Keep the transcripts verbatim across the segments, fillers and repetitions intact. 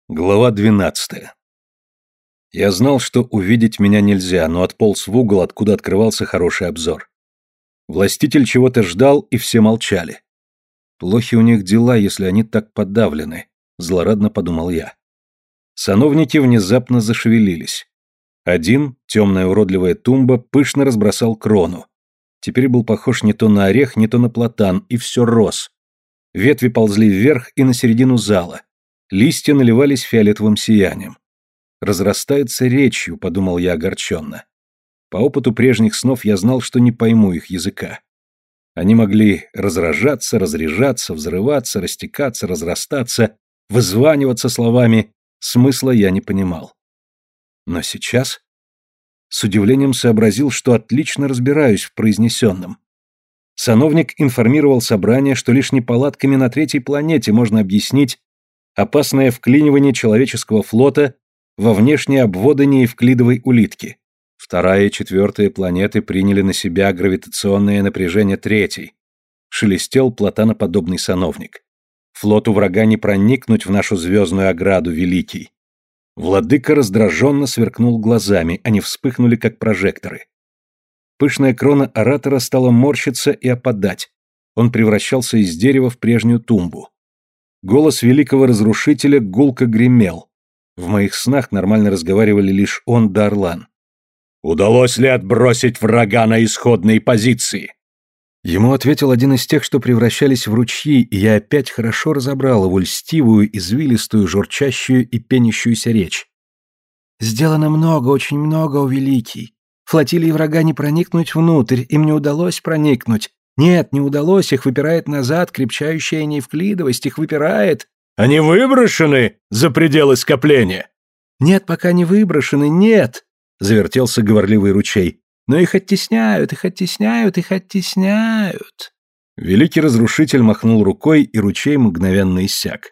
Глава двенадцатая. Я знал, что увидеть меня нельзя, но отполз в угол, откуда открывался хороший обзор. Властитель чего-то ждал, и все молчали. Плохи у них дела, если они так подавлены, злорадно подумал я. Сановники внезапно зашевелились. Один, темная уродливая тумба, пышно разбросал крону. Теперь был похож не то на орех, не то на платан, и все рос. Ветви ползли вверх и на середину зала. Листья наливались фиолетовым сиянием. «Разрастается речью», — подумал я огорченно. По опыту прежних снов я знал, что не пойму их языка. Они могли разражаться, разряжаться, взрываться, растекаться, разрастаться, вызваниваться словами. Смысла я не понимал. Но сейчас с удивлением сообразил, что отлично разбираюсь в произнесенном. Сановник информировал собрание, что лишь неполадками на третьей планете можно объяснить опасное вклинивание человеческого флота во внешние обводы неевклидовой улитки. Вторая и четвертая планеты приняли на себя гравитационное напряжение третьей. Шелестел платаноподобный сановник. Флоту врага не проникнуть в нашу звездную ограду, великий. Владыка раздраженно сверкнул глазами, они вспыхнули, как прожекторы. Пышная крона оратора стала морщиться и опадать. Он превращался из дерева в прежнюю тумбу. Голос великого разрушителя гулко гремел. В моих снах нормально разговаривали лишь он да Орлан. «Удалось ли отбросить врага на исходные позиции?» Ему ответил один из тех, что превращались в ручьи, и я опять хорошо разобрал его льстивую, извилистую, журчащую и пенящуюся речь. «Сделано много, очень много, о великий. Флотилии врага не проникнуть внутрь, им не удалось проникнуть. Нет, не удалось, их выпирает назад, крепчающая неевклидовость, их выпирает». «Они выброшены за пределы скопления?» «Нет, пока не выброшены, нет», — завертелся говорливый ручей. «Но их оттесняют, их оттесняют, их оттесняют». Великий разрушитель махнул рукой, и ручей мгновенно иссяк.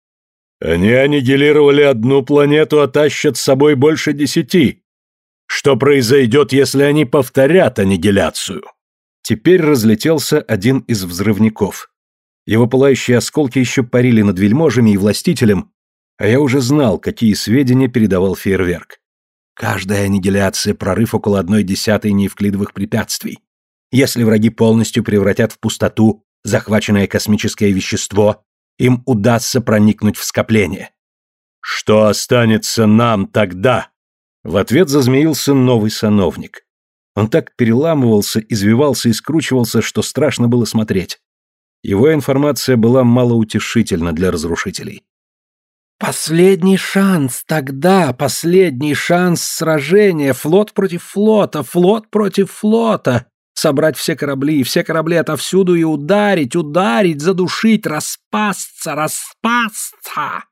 «Они аннигилировали одну планету, а тащат с собой больше десяти. Что произойдет, если они повторят аннигиляцию?» Теперь разлетелся один из взрывников. Его пылающие осколки еще парили над вельможами и властителем, а я уже знал, какие сведения передавал фейерверк. Каждая аннигиляция — прорыв около одной десятой неевклидовых препятствий. Если враги полностью превратят в пустоту захваченное космическое вещество, им удастся проникнуть в скопление. «Что останется нам тогда?» В ответ зазмеился новый сановник. Он так переламывался, извивался и скручивался, что страшно было смотреть. Его информация была малоутешительна для разрушителей. «Последний шанс тогда, последний шанс сражения, флот против флота, флот против флота, собрать все корабли, все корабли отовсюду и ударить, ударить, задушить, распасться, распасться!»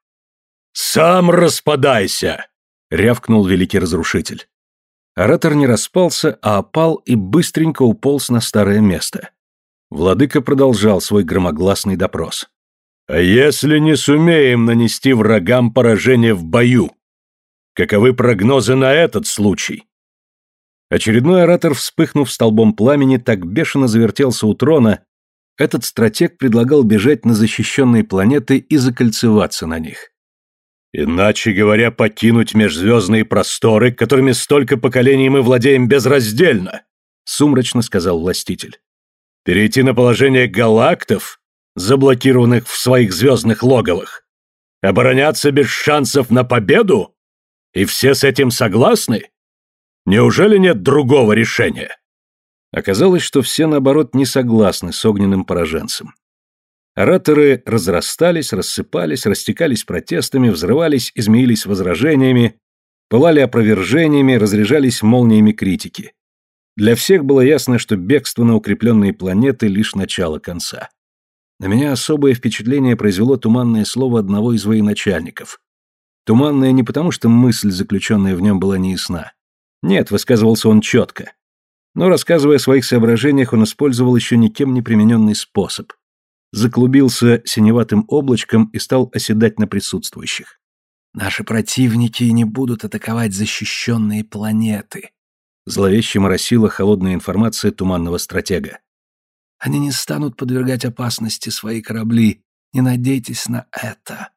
«Сам распадайся!» — рявкнул великий разрушитель. Оратор не распался, а опал и быстренько уполз на старое место. Владыка продолжал свой громогласный допрос. «А если не сумеем нанести врагам поражение в бою? Каковы прогнозы на этот случай?» Очередной оратор, вспыхнув столбом пламени, так бешено завертелся у трона, этот стратег предлагал бежать на защищенные планеты и закольцеваться на них. «Иначе говоря, покинуть межзвездные просторы, которыми столько поколений мы владеем безраздельно», — сумрачно сказал властитель. «Перейти на положение галактов, заблокированных в своих звездных логовах, обороняться без шансов на победу? И все с этим согласны? Неужели нет другого решения?» Оказалось, что все, наоборот, не согласны с огненным пораженцем. Ораторы разрастались, рассыпались, растекались протестами, взрывались, измеились возражениями, пылали опровержениями, разряжались молниями критики. Для всех было ясно, что бегство на укрепленные планеты — лишь начало конца. На меня особое впечатление произвело туманное слово одного из военачальников. Туманное не потому, что мысль, заключенная в нем, была неясна. Нет, высказывался он четко. Но, рассказывая о своих соображениях, он использовал еще никем не примененный способ. Заклубился синеватым облачком и стал оседать на присутствующих. «Наши противники не будут атаковать защищенные планеты», зловеще моросила холодная информация туманного стратега. «Они не станут подвергать опасности свои корабли, не надейтесь на это.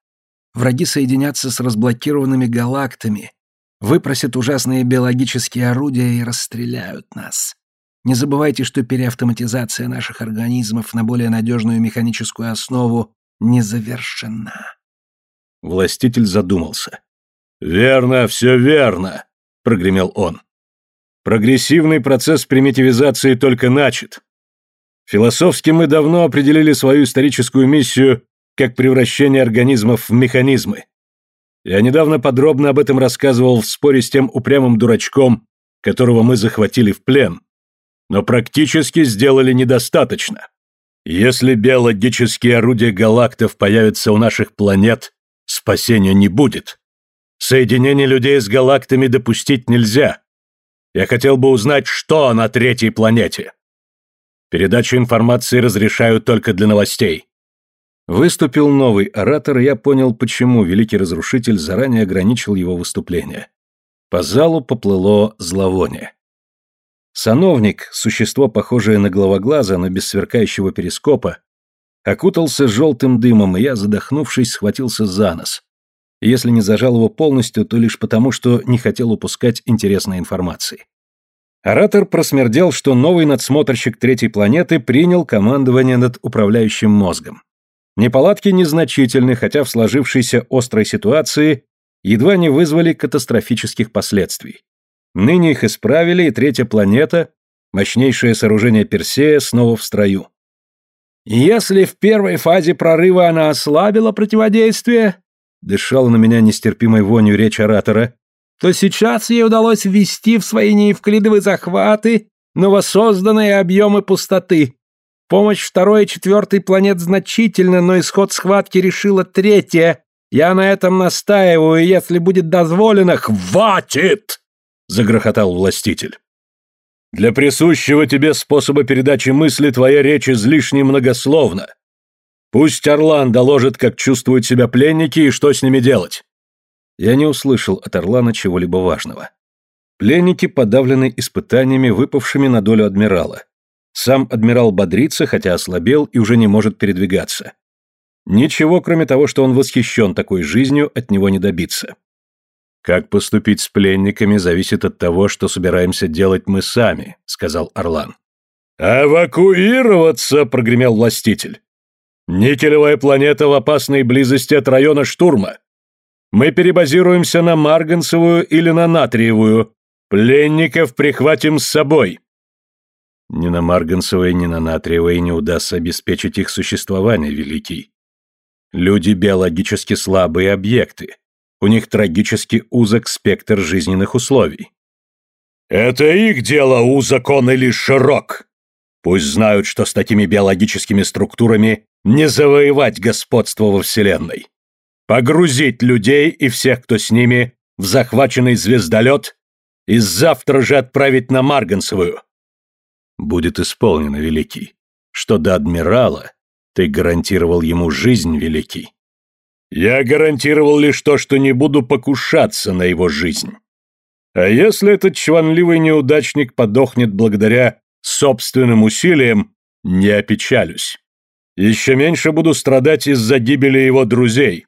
Враги соединятся с разблокированными галактами, выпросят ужасные биологические орудия и расстреляют нас. Не забывайте, что переавтоматизация наших организмов на более надежную механическую основу не завершена. Властитель задумался. «Верно, все верно», — прогремел он. «Прогрессивный процесс примитивизации только начат. Философски мы давно определили свою историческую миссию как превращение организмов в механизмы. Я недавно подробно об этом рассказывал в споре с тем упрямым дурачком, которого мы захватили в плен, но практически сделали недостаточно. Если биологические орудия галактов появятся у наших планет, спасения не будет. Соединение людей с галактами допустить нельзя. Я хотел бы узнать, что на третьей планете. Передачу информации разрешаю только для новостей». Выступил новый оратор, и я понял, почему великий разрушитель заранее ограничил его выступление. По залу поплыло зловоние. Сановник, существо, похожее на головоглаза, но без сверкающего перископа, окутался желтым дымом, и я, задохнувшись, схватился за нос. И если не зажал его полностью, то лишь потому, что не хотел упускать интересной информации. Оратор просмердел, что новый надсмотрщик третьей планеты принял командование над управляющим мозгом. Неполадки незначительны, хотя в сложившейся острой ситуации едва не вызвали катастрофических последствий. Ныне их исправили, и третья планета, мощнейшее сооружение Персея, снова в строю. «Если в первой фазе прорыва она ослабила противодействие», — дышала на меня нестерпимой вонью речь оратора, «то сейчас ей удалось ввести в свои неевклидовые захваты новосозданные объемы пустоты. Помощь второй и четвертой планет значительна, но исход схватки решила третья. Я на этом настаиваю, и если будет дозволено...» «Хватит!» — загрохотал властитель. «Для присущего тебе способа передачи мысли твоя речь излишне многословна. Пусть Орлан доложит, как чувствуют себя пленники и что с ними делать». Я не услышал от Орлана чего-либо важного. Пленники подавлены испытаниями, выпавшими на долю адмирала. Сам адмирал бодрится, хотя ослабел и уже не может передвигаться. Ничего, кроме того, что он восхищен такой жизнью, от него не добиться. «Как поступить с пленниками, зависит от того, что собираемся делать мы сами», — сказал Орлан. «Эвакуироваться!» — прогремел властитель. «Никелевая планета в опасной близости от района штурма. Мы перебазируемся на марганцевую или на натриевую. Пленников прихватим с собой». «Ни на марганцевой, ни на натриевой не удастся обеспечить их существование, Великий. Люди биологически слабые объекты. У них трагически узок спектр жизненных условий». «Это их дело, узок он или широк. Пусть знают, что с такими биологическими структурами не завоевать господство во Вселенной. Погрузить людей и всех, кто с ними, в захваченный звездолет и завтра же отправить на марганцевую». «Будет исполнено, Великий. Что до адмирала, ты гарантировал ему жизнь, Великий». «Я гарантировал лишь то, что не буду покушаться на его жизнь. А если этот чванливый неудачник подохнет благодаря собственным усилиям, не опечалюсь. Еще меньше буду страдать из-за гибели его друзей.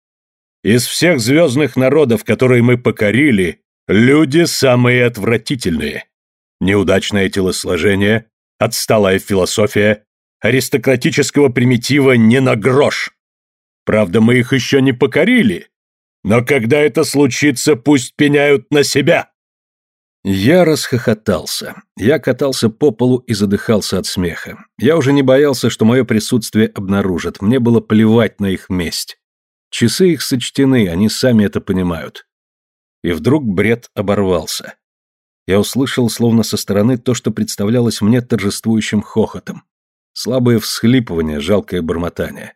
Из всех звездных народов, которые мы покорили, люди самые отвратительные. Неудачное телосложение, отсталая философия, аристократического примитива не на грош. Правда, мы их еще не покорили, но когда это случится, пусть пеняют на себя». Я расхохотался. Я катался по полу и задыхался от смеха. Я уже не боялся, что мое присутствие обнаружат. Мне было плевать на их месть. Часы их сочтены, они сами это понимают. И вдруг бред оборвался. Я услышал, словно со стороны, то, что представлялось мне торжествующим хохотом. Слабое всхлипывание, жалкое бормотание.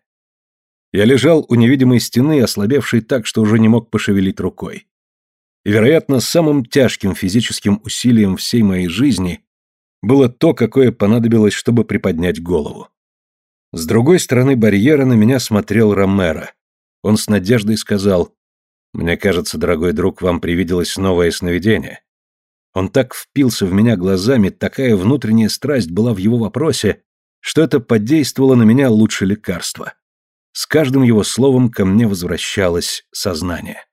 Я лежал у невидимой стены, ослабевший так, что уже не мог пошевелить рукой. И, вероятно, самым тяжким физическим усилием всей моей жизни было то, какое понадобилось, чтобы приподнять голову. С другой стороны барьера на меня смотрел Ромеро. Он с надеждой сказал: «Мне кажется, дорогой друг, вам привиделось новое сновидение». Он так впился в меня глазами, такая внутренняя страсть была в его вопросе, что это подействовало на меня лучше лекарства. С каждым его словом ко мне возвращалось сознание.